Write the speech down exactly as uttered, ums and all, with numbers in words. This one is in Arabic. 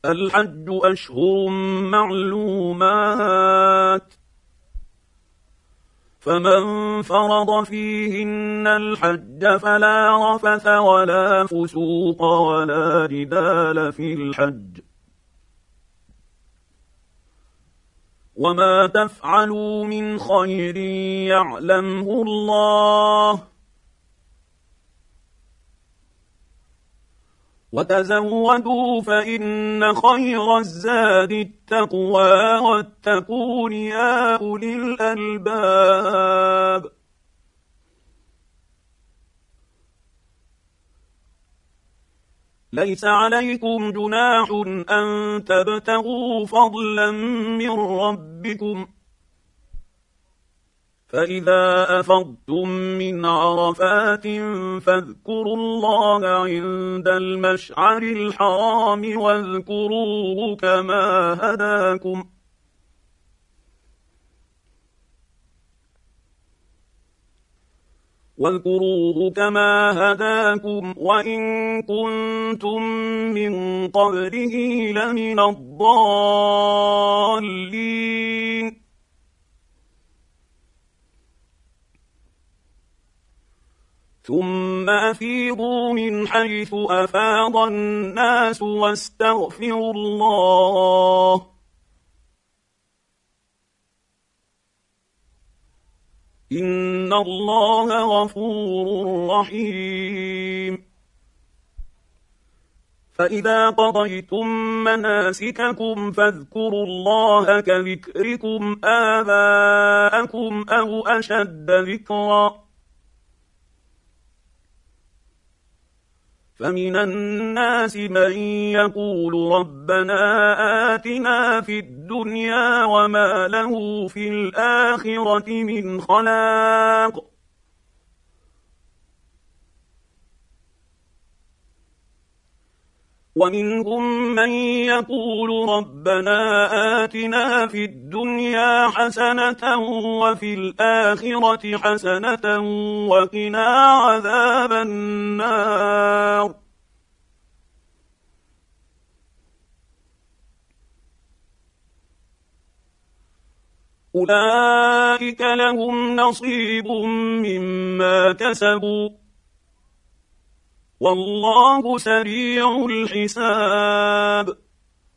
الحج أشهر معلومات، فمن فرض فيهن الحج فلا رفث ولا فسوق ولا جدال في الحج، وما تفعلوا من خير يعلمه الله، وتزودوا فإن خير الزاد التقوى واتقون يا أولي الألباب. ليس عليكم جناح أن تبتغوا فضلا من ربكم، فإذا أفضتم من عرفات فاذكروا الله عند المشعر الحرام واذكروه كما هداكم واذكروه كما هداكم وإن كنتم من قبله لمن الضالين. ثم أفيضوا من حيث أفاض الناس واستغفروا الله، إن الله غفور رحيم. فإذا قضيتم مناسككم فاذكروا الله كذكركم آباءكم أو أشد ذكرا، فمن الناس من يقول ربنا آتنا في الدنيا وما له في الآخرة من خلاق، ومنهم من يقول ربنا آتنا في الدنيا حسنة وفي الآخرة حسنة وقنا عذاب النار. أولئك لهم نصيب مما كسبوا والله سريع الحساب.